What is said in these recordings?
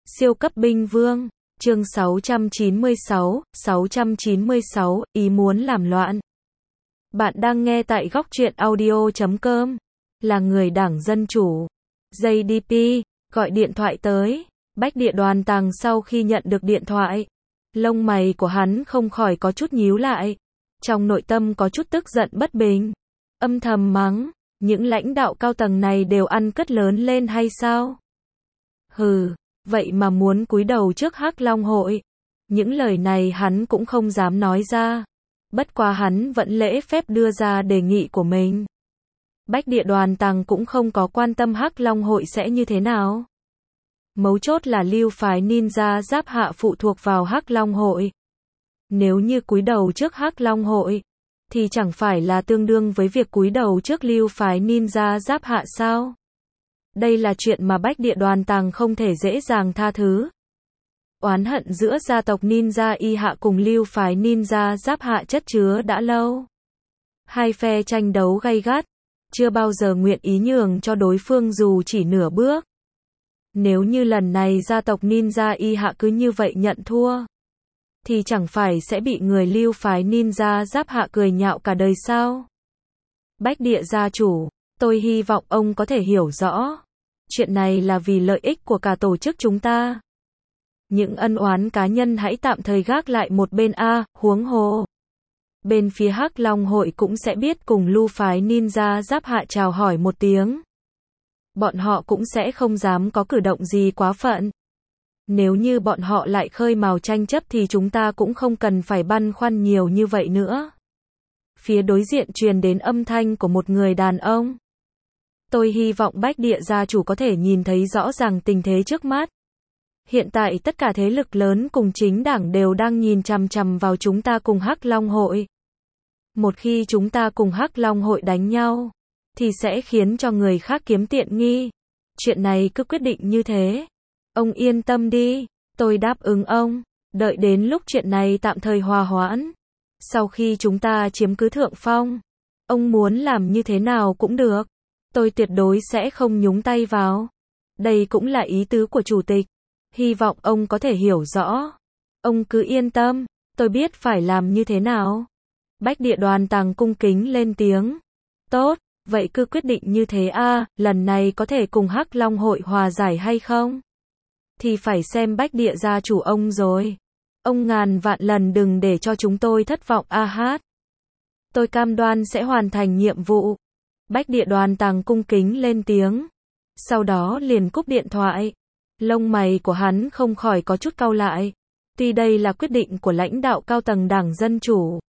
Siêu cấp binh vương, chương 696, ý muốn làm loạn. Bạn đang nghe tại góc truyện audio.com, là người Đảng Dân Chủ. JDP, gọi điện thoại tới. Bách Địa Đoàn Tàng sau khi nhận được điện thoại, lông mày của hắn không khỏi có chút nhíu lại. Trong nội tâm có chút tức giận bất bình. Âm thầm mắng, những lãnh đạo cao tầng này đều ăn cất lớn lên hay sao? Hừ, vậy mà muốn cúi đầu trước Hắc Long hội. Những lời này hắn cũng không dám nói ra. Bất quá hắn vẫn lễ phép đưa ra đề nghị của mình. Bách Địa Đoàn Tàng cũng không có quan tâm Hắc Long hội sẽ như thế nào. Mấu chốt là lưu phái ninja Giáp Hạ phụ thuộc vào Hắc Long hội. Nếu như cúi đầu trước Hắc Long hội, thì chẳng phải là tương đương với việc cúi đầu trước lưu phái ninja Giáp Hạ sao? Đây là chuyện mà Bách Địa Đoàn Tàng không thể dễ dàng tha thứ. Oán hận giữa gia tộc ninja Y Hạ cùng lưu phái ninja Giáp Hạ chất chứa đã lâu. Hai phe tranh đấu gay gắt, chưa bao giờ nguyện ý nhường cho đối phương dù chỉ nửa bước. Nếu như lần này gia tộc ninja Y Hạ cứ như vậy nhận thua, thì chẳng phải sẽ bị người lưu phái ninja Giáp Hạ cười nhạo cả đời sao? Bách Địa gia chủ, tôi hy vọng ông có thể hiểu rõ. Chuyện này là vì lợi ích của cả tổ chức chúng ta. Những ân oán cá nhân hãy tạm thời gác lại một bên huống hồ. Bên phía Hắc Long hội cũng sẽ biết cùng lưu phái ninja Giáp Hạ chào hỏi một tiếng. Bọn họ cũng sẽ không dám có cử động gì quá phận. Nếu như bọn họ lại khơi mào tranh chấp thì chúng ta cũng không cần phải băn khoăn nhiều như vậy nữa. Phía đối diện truyền đến âm thanh của một người đàn ông. Tôi hy vọng Bách Địa gia chủ có thể nhìn thấy rõ ràng tình thế trước mắt. Hiện tại tất cả thế lực lớn cùng chính đảng đều đang nhìn chằm chằm vào chúng ta cùng Hắc Long hội. Một khi chúng ta cùng Hắc Long hội đánh nhau, thì sẽ khiến cho người khác kiếm tiện nghi. Chuyện này cứ quyết định như thế. Ông yên tâm đi, tôi đáp ứng ông. Đợi đến lúc chuyện này tạm thời hòa hoãn. Sau khi chúng ta chiếm cứ thượng phong, ông muốn làm như thế nào cũng được. Tôi tuyệt đối sẽ không nhúng tay vào. Đây cũng là ý tứ của chủ tịch. Hy vọng ông có thể hiểu rõ. Ông cứ yên tâm, tôi biết phải làm như thế nào. Bách Địa Đoàn Tàng cung kính lên tiếng. Tốt, vậy cứ quyết định như thế lần này có thể cùng Hắc Long hội hòa giải hay không? Thì phải xem Bách Địa gia chủ ông rồi. Ông ngàn vạn lần đừng để cho chúng tôi thất vọng Tôi cam đoan sẽ hoàn thành nhiệm vụ. Bách Địa Đoàn Tàng cung kính lên tiếng. Sau đó liền cúp điện thoại. Lông mày của hắn không khỏi có chút cau lại. Tuy đây là quyết định của lãnh đạo cao tầng Đảng Dân Chủ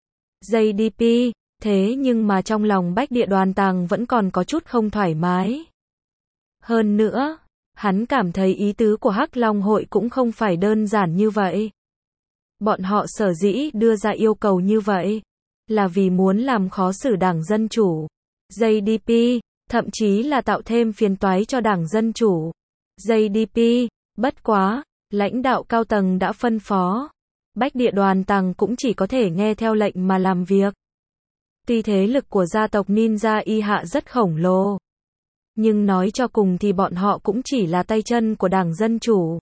JDP, thế nhưng mà trong lòng Bách Địa Đoàn Tàng vẫn còn có chút không thoải mái. Hơn nữa, hắn cảm thấy ý tứ của Hắc Long hội cũng không phải đơn giản như vậy. Bọn họ sở dĩ đưa ra yêu cầu như vậy, là vì muốn làm khó xử Đảng Dân Chủ JDP, thậm chí là tạo thêm phiền toái cho Đảng Dân Chủ JDP. Bất quá, lãnh đạo cao tầng đã phân phó. Bách Địa Đoàn Tàng cũng chỉ có thể nghe theo lệnh mà làm việc. Tuy thế lực của gia tộc ninja Y Hạ rất khổng lồ, nhưng nói cho cùng thì bọn họ cũng chỉ là tay chân của Đảng Dân Chủ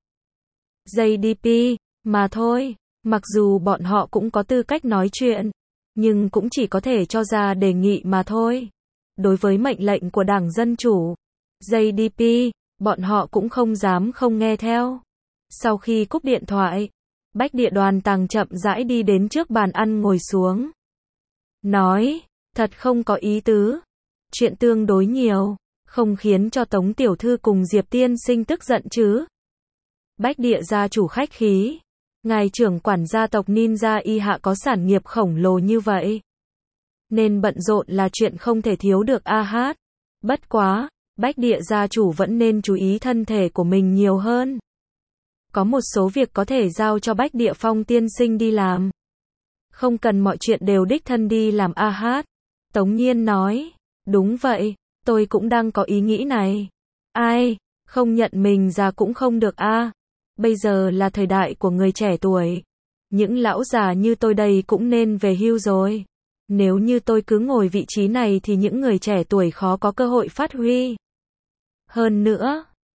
JDP mà thôi. Mặc dù bọn họ cũng có tư cách nói chuyện, nhưng cũng chỉ có thể cho ra đề nghị mà thôi. Đối với mệnh lệnh của Đảng Dân Chủ JDP, bọn họ cũng không dám không nghe theo. Sau khi cúp điện thoại, Bách Địa Đoàn Tàng chậm rãi đi đến trước bàn ăn ngồi xuống. Nói, thật không có ý tứ. Chuyện tương đối nhiều, không khiến cho Tống Tiểu Thư cùng Diệp Tiên Sinh tức giận chứ. Bách Địa gia chủ khách khí. Ngài trưởng quản gia tộc ninja Y Hạ có sản nghiệp khổng lồ như vậy, nên bận rộn là chuyện không thể thiếu được Bất quá, Bách Địa gia chủ vẫn nên chú ý thân thể của mình nhiều hơn. Có một số việc có thể giao cho Bách Địa Phong tiên sinh đi làm. Không cần mọi chuyện đều đích thân đi làm Tống Nhiên nói. Đúng vậy, tôi cũng đang có ý nghĩ này. Ai, không nhận mình già cũng không được Bây giờ là thời đại của người trẻ tuổi. Những lão già như tôi đây cũng nên về hưu rồi. Nếu như tôi cứ ngồi vị trí này thì những người trẻ tuổi khó có cơ hội phát huy. Hơn nữa,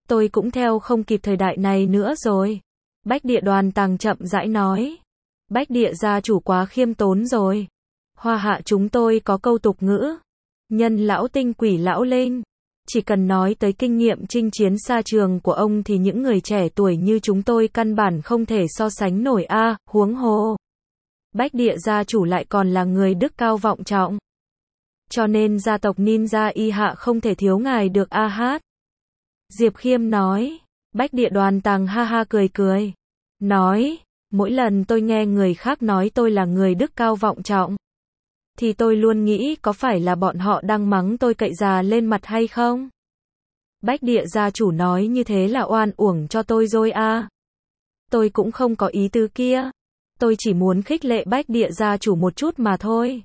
Tôi cũng theo không kịp thời đại này nữa rồi. Bách Địa Đoàn Tàng chậm rãi nói. Bách Địa gia chủ quá khiêm tốn rồi. Hoa hạ chúng tôi có câu tục ngữ. Nhân lão tinh quỷ lão linh. Chỉ cần nói tới kinh nghiệm chinh chiến xa trường của ông thì những người trẻ tuổi như chúng tôi căn bản không thể so sánh nổi a, huống hồ. Bách Địa gia chủ lại còn là người đức cao vọng trọng. Cho nên gia tộc ninja y hạ không thể thiếu ngài được a hát. Diệp Khiêm nói. Bách Địa Đoàn Tàng ha ha cười cười. Nói, mỗi lần tôi nghe người khác nói tôi là người đức cao vọng trọng, thì tôi luôn nghĩ có phải là bọn họ đang mắng tôi cậy già lên mặt hay không? Bách Địa gia chủ nói như thế là oan uổng cho tôi rồi a. Tôi cũng không có ý tứ kia. Tôi chỉ muốn khích lệ Bách Địa gia chủ một chút mà thôi.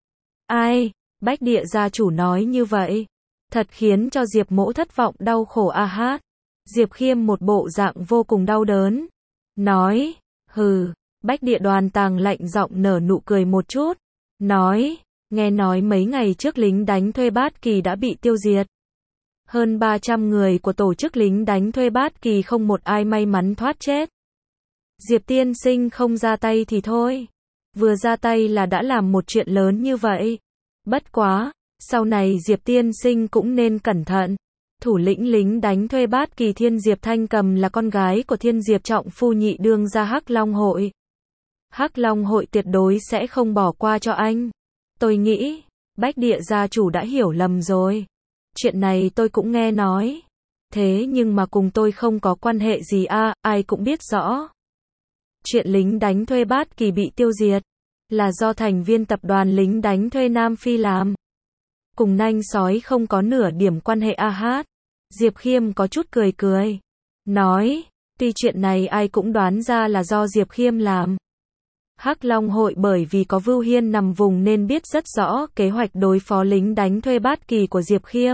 Ai? Bách Địa gia chủ nói như vậy. Thật khiến cho Diệp Mỗ thất vọng đau khổ a hát. Diệp Khiêm một bộ dạng vô cùng đau đớn. Nói, hừ, Bách Địa Đoàn Tàng lạnh giọng nở nụ cười một chút. Nói, nghe nói mấy ngày trước lính đánh thuê Bát Kỳ đã bị tiêu diệt. Hơn 300 người của tổ chức lính đánh thuê Bát Kỳ không một ai may mắn thoát chết. Diệp tiên sinh không ra tay thì thôi. Vừa ra tay là đã làm một chuyện lớn như vậy. Bất quá, sau này Diệp tiên sinh cũng nên cẩn thận. Thủ lĩnh lính đánh thuê Bát Kỳ Thiên Diệp Thanh Cầm là con gái của Thiên Diệp Trọng Phu nhị đương gia Hắc Long Hội. Hắc Long Hội tuyệt đối sẽ không bỏ qua cho anh. Tôi nghĩ, Bách Địa gia chủ đã hiểu lầm rồi. Chuyện này tôi cũng nghe nói. Thế nhưng mà cùng tôi không có quan hệ gì a, ai cũng biết rõ. Chuyện lính đánh thuê Bát Kỳ bị tiêu diệt là do thành viên tập đoàn lính đánh thuê Nam Phi làm. Cùng nanh sói không có nửa điểm quan hệ a hát. Diệp Khiêm có chút cười cười. Nói, tuy chuyện này ai cũng đoán ra là do Diệp Khiêm làm. Hắc Long Hội bởi vì có Vưu Hiên nằm vùng nên biết rất rõ kế hoạch đối phó lính đánh thuê Bát Kỳ của Diệp Khiêm.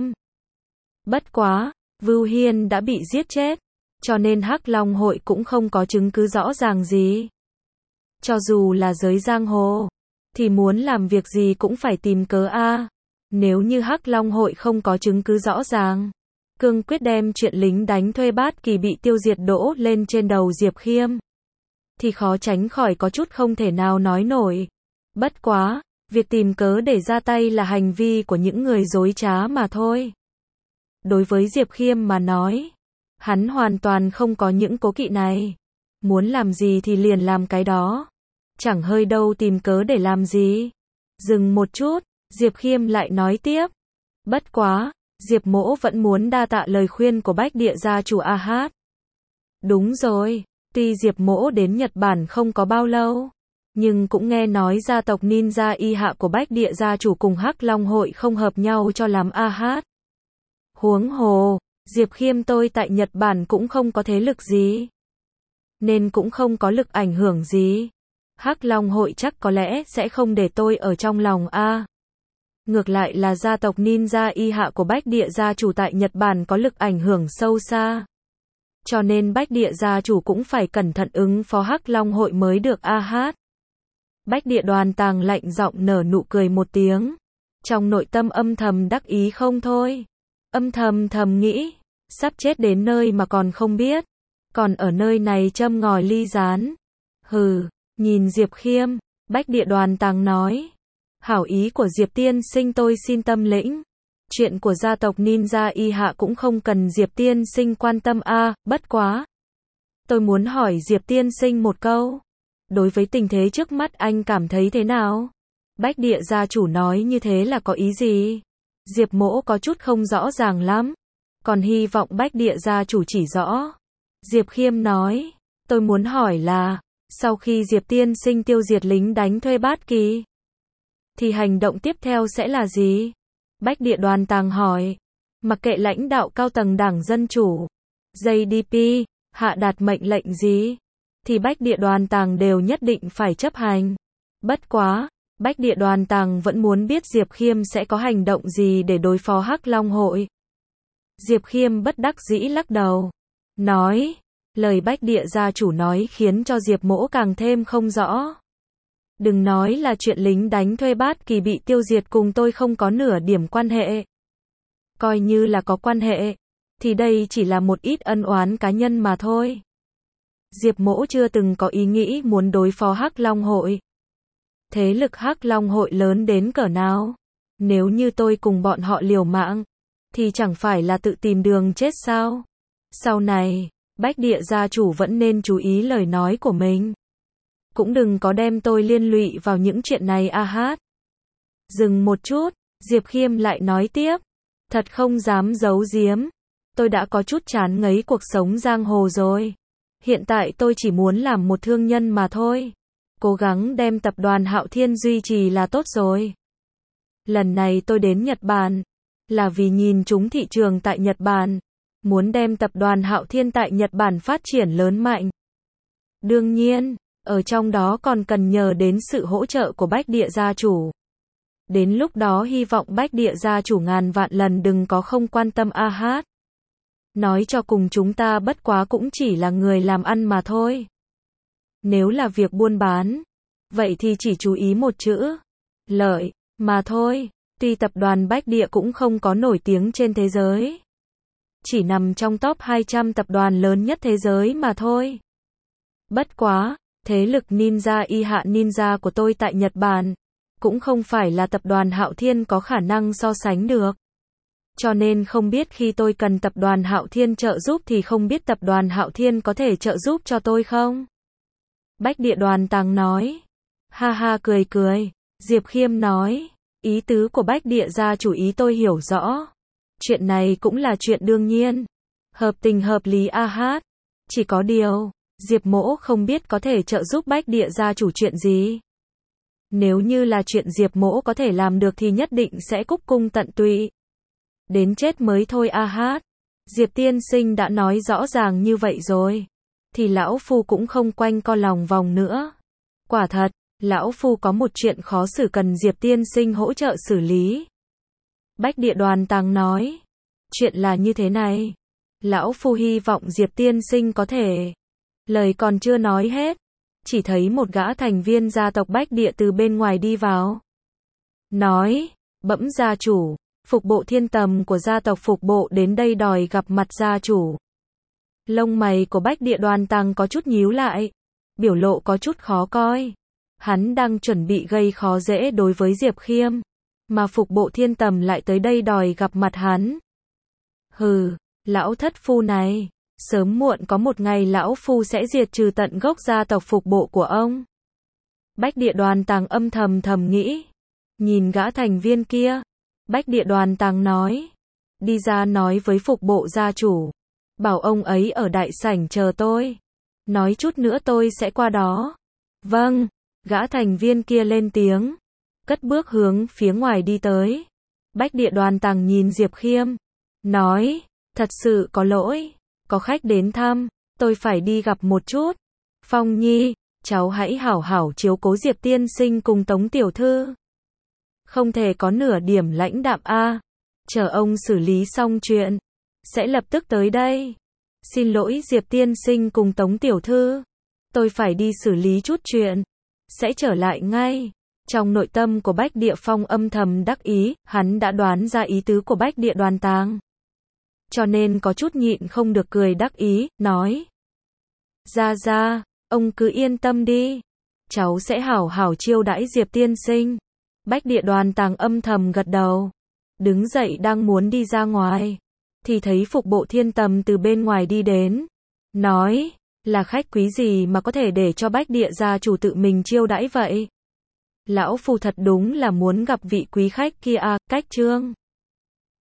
Bất quá, Vưu Hiên đã bị giết chết, cho nên Hắc Long Hội cũng không có chứng cứ rõ ràng gì. Cho dù là giới giang hồ, thì muốn làm việc gì cũng phải tìm cớ a. Nếu như Hắc Long Hội không có chứng cứ rõ ràng, cương quyết đem chuyện lính đánh thuê Bát Kỳ bị tiêu diệt đổ lên trên đầu Diệp Khiêm, thì khó tránh khỏi có chút không thể nào nói nổi. Bất quá, việc tìm cớ để ra tay là hành vi của những người dối trá mà thôi. Đối với Diệp Khiêm mà nói, hắn hoàn toàn không có những cố kỵ này. Muốn làm gì thì liền làm cái đó. Chẳng hơi đâu tìm cớ để làm gì. Dừng một chút, Diệp Khiêm lại nói tiếp. Bất quá, Diệp Mỗ vẫn muốn đa tạ lời khuyên của Bách Địa gia chủ a hát. Đúng rồi, tuy Diệp Mỗ đến Nhật Bản không có bao lâu, nhưng cũng nghe nói gia tộc ninja y hạ của Bách Địa gia chủ cùng Hắc Long Hội không hợp nhau cho lắm a hát. Huống hồ, Diệp Khiêm tôi tại Nhật Bản cũng không có thế lực gì, nên cũng không có lực ảnh hưởng gì. Hắc Long Hội chắc có lẽ sẽ không để tôi ở trong lòng a. Ngược lại là gia tộc ninja y hạ của Bách Địa gia chủ tại Nhật Bản có lực ảnh hưởng sâu xa. Cho nên Bách Địa gia chủ cũng phải cẩn thận ứng phó Hắc Long Hội mới được a hát. Bách Địa Đoàn Tàng lạnh giọng nở nụ cười một tiếng. Trong nội tâm âm thầm đắc ý không thôi. Âm thầm nghĩ, sắp chết đến nơi mà còn không biết. Còn ở nơi này châm ngòi ly gián. Hừ, nhìn Diệp Khiêm, Bách Địa Đoàn Tàng nói. Hảo ý của Diệp tiên sinh tôi xin tâm lĩnh. Chuyện của gia tộc ninja y hạ cũng không cần Diệp tiên sinh quan tâm a, bất quá. Tôi muốn hỏi Diệp tiên sinh một câu. Đối với tình thế trước mắt anh cảm thấy thế nào? Bách Địa gia chủ nói như thế là có ý gì? Diệp Mỗ có chút không rõ ràng lắm. Còn hy vọng Bách Địa gia chủ chỉ rõ. Diệp Khiêm nói. Tôi muốn hỏi là, sau khi Diệp tiên sinh tiêu diệt lính đánh thuê Bát Kỳ, thì hành động tiếp theo sẽ là gì? Bách Địa Đoàn Tàng hỏi. Mặc kệ lãnh đạo cao tầng Đảng Dân Chủ, JDP, hạ đạt mệnh lệnh gì, thì Bách Địa Đoàn Tàng đều nhất định phải chấp hành. Bất quá, Bách Địa Đoàn Tàng vẫn muốn biết Diệp Khiêm sẽ có hành động gì để đối phó Hắc Long Hội. Diệp Khiêm bất đắc dĩ lắc đầu. Nói, lời Bách Địa gia chủ nói khiến cho Diệp Mỗ càng thêm không rõ. Đừng nói là chuyện lính đánh thuê Bát Kỳ bị tiêu diệt cùng tôi không có nửa điểm quan hệ. Coi như là có quan hệ, thì đây chỉ là một ít ân oán cá nhân mà thôi. Diệp Mỗ chưa từng có ý nghĩ muốn đối phó Hắc Long hội. Thế lực Hắc Long hội lớn đến cỡ nào? Nếu như tôi cùng bọn họ liều mạng, thì chẳng phải là tự tìm đường chết sao? Sau này, Bách Địa gia chủ vẫn nên chú ý lời nói của mình. Cũng đừng có đem tôi liên lụy vào những chuyện này a hát. Dừng một chút, Diệp Khiêm lại nói tiếp. Thật không dám giấu giếm. Tôi đã có chút chán ngấy cuộc sống giang hồ rồi. Hiện tại tôi chỉ muốn làm một thương nhân mà thôi. Cố gắng đem tập đoàn Hạo Thiên duy trì là tốt rồi. Lần này tôi đến Nhật Bản, là vì nhìn trúng thị trường tại Nhật Bản. Muốn đem tập đoàn Hạo Thiên tại Nhật Bản phát triển lớn mạnh. Đương nhiên, ở trong đó còn cần nhờ đến sự hỗ trợ của Bách Địa gia chủ. Đến lúc đó hy vọng Bách Địa gia chủ ngàn vạn lần đừng có không quan tâm a hát. Nói cho cùng chúng ta bất quá cũng chỉ là người làm ăn mà thôi. Nếu là việc buôn bán, vậy thì chỉ chú ý một chữ, lợi, mà thôi. Tuy tập đoàn Bách Địa cũng không có nổi tiếng trên thế giới. Chỉ nằm trong top 200 tập đoàn lớn nhất thế giới mà thôi. Bất quá, thế lực ninja y hạ ninja của tôi tại Nhật Bản, cũng không phải là tập đoàn Hạo Thiên có khả năng so sánh được. Cho nên không biết khi tôi cần tập đoàn Hạo Thiên trợ giúp thì không biết tập đoàn Hạo Thiên có thể trợ giúp cho tôi không? Bách Địa Đoàn Tàng nói. Ha ha cười cười. Diệp Khiêm nói. Ý tứ của Bách Địa gia chủ ý tôi hiểu rõ. Chuyện này cũng là chuyện đương nhiên. Hợp tình hợp lý a hát. Chỉ có điều, Diệp Mỗ không biết có thể trợ giúp Bách Địa gia chủ chuyện gì. Nếu như là chuyện Diệp Mỗ có thể làm được thì nhất định sẽ cúc cung tận tụy. Đến chết mới thôi a hát. Diệp tiên sinh đã nói rõ ràng như vậy rồi. Thì lão phu cũng không quanh co lòng vòng nữa. Quả thật, lão phu có một chuyện khó xử cần Diệp tiên sinh hỗ trợ xử lý. Bách Địa Đoàn Tàng nói. Chuyện là như thế này. Lão phu hy vọng Diệp tiên sinh có thể. Lời còn chưa nói hết. Chỉ thấy một gã thành viên gia tộc Bách Địa từ bên ngoài đi vào. Nói, bẩm gia chủ, Phục bộ Thiên Tầm của gia tộc Phục bộ đến đây đòi gặp mặt gia chủ. Lông mày của Bách Địa Đoàn Tàng có chút nhíu lại. Biểu lộ có chút khó coi. Hắn đang chuẩn bị gây khó dễ đối với Diệp Khiêm. Mà Phục bộ Thiên Tầm lại tới đây đòi gặp mặt hắn. Hừ, lão thất phu này. Sớm muộn có một ngày lão phu sẽ diệt trừ tận gốc gia tộc Phục bộ của ông. Bách Địa Đoàn Tàng âm thầm nghĩ. Nhìn gã thành viên kia. Bách Địa Đoàn Tàng nói. Đi ra nói với Phục bộ gia chủ. Bảo ông ấy ở đại sảnh chờ tôi. Nói chút nữa tôi sẽ qua đó. Vâng. Gã thành viên kia lên tiếng. Cất bước hướng phía ngoài đi tới. Bách Địa Đoàn Tàng nhìn Diệp Khiêm. Nói. Thật sự có lỗi. Có khách đến thăm. Tôi phải đi gặp một chút. Phong Nhi. Cháu hãy hảo hảo chiếu cố Diệp tiên sinh cùng Tống tiểu thư. Không thể có nửa điểm lãnh đạm a. Chờ ông xử lý xong chuyện. Sẽ lập tức tới đây. Xin lỗi Diệp tiên sinh cùng Tống tiểu thư. Tôi phải đi xử lý chút chuyện. Sẽ trở lại ngay. Trong nội tâm của Bách Địa Phong âm thầm đắc ý, hắn đã đoán ra ý tứ của Bách Địa Đoàn Tàng. Cho nên có chút nhịn không được cười đắc ý, nói. Ra, ông cứ yên tâm đi. Cháu sẽ hảo hảo chiêu đãi Diệp tiên sinh. Bách Địa Đoàn Tàng âm thầm gật đầu. Đứng dậy đang muốn đi ra ngoài. Thì thấy Phục bộ Thiên Tầm từ bên ngoài đi đến. Nói, là khách quý gì mà có thể để cho Bách Địa gia chủ tự mình chiêu đãi vậy? Lão phu thật đúng là muốn gặp vị quý khách kia à, cách trương.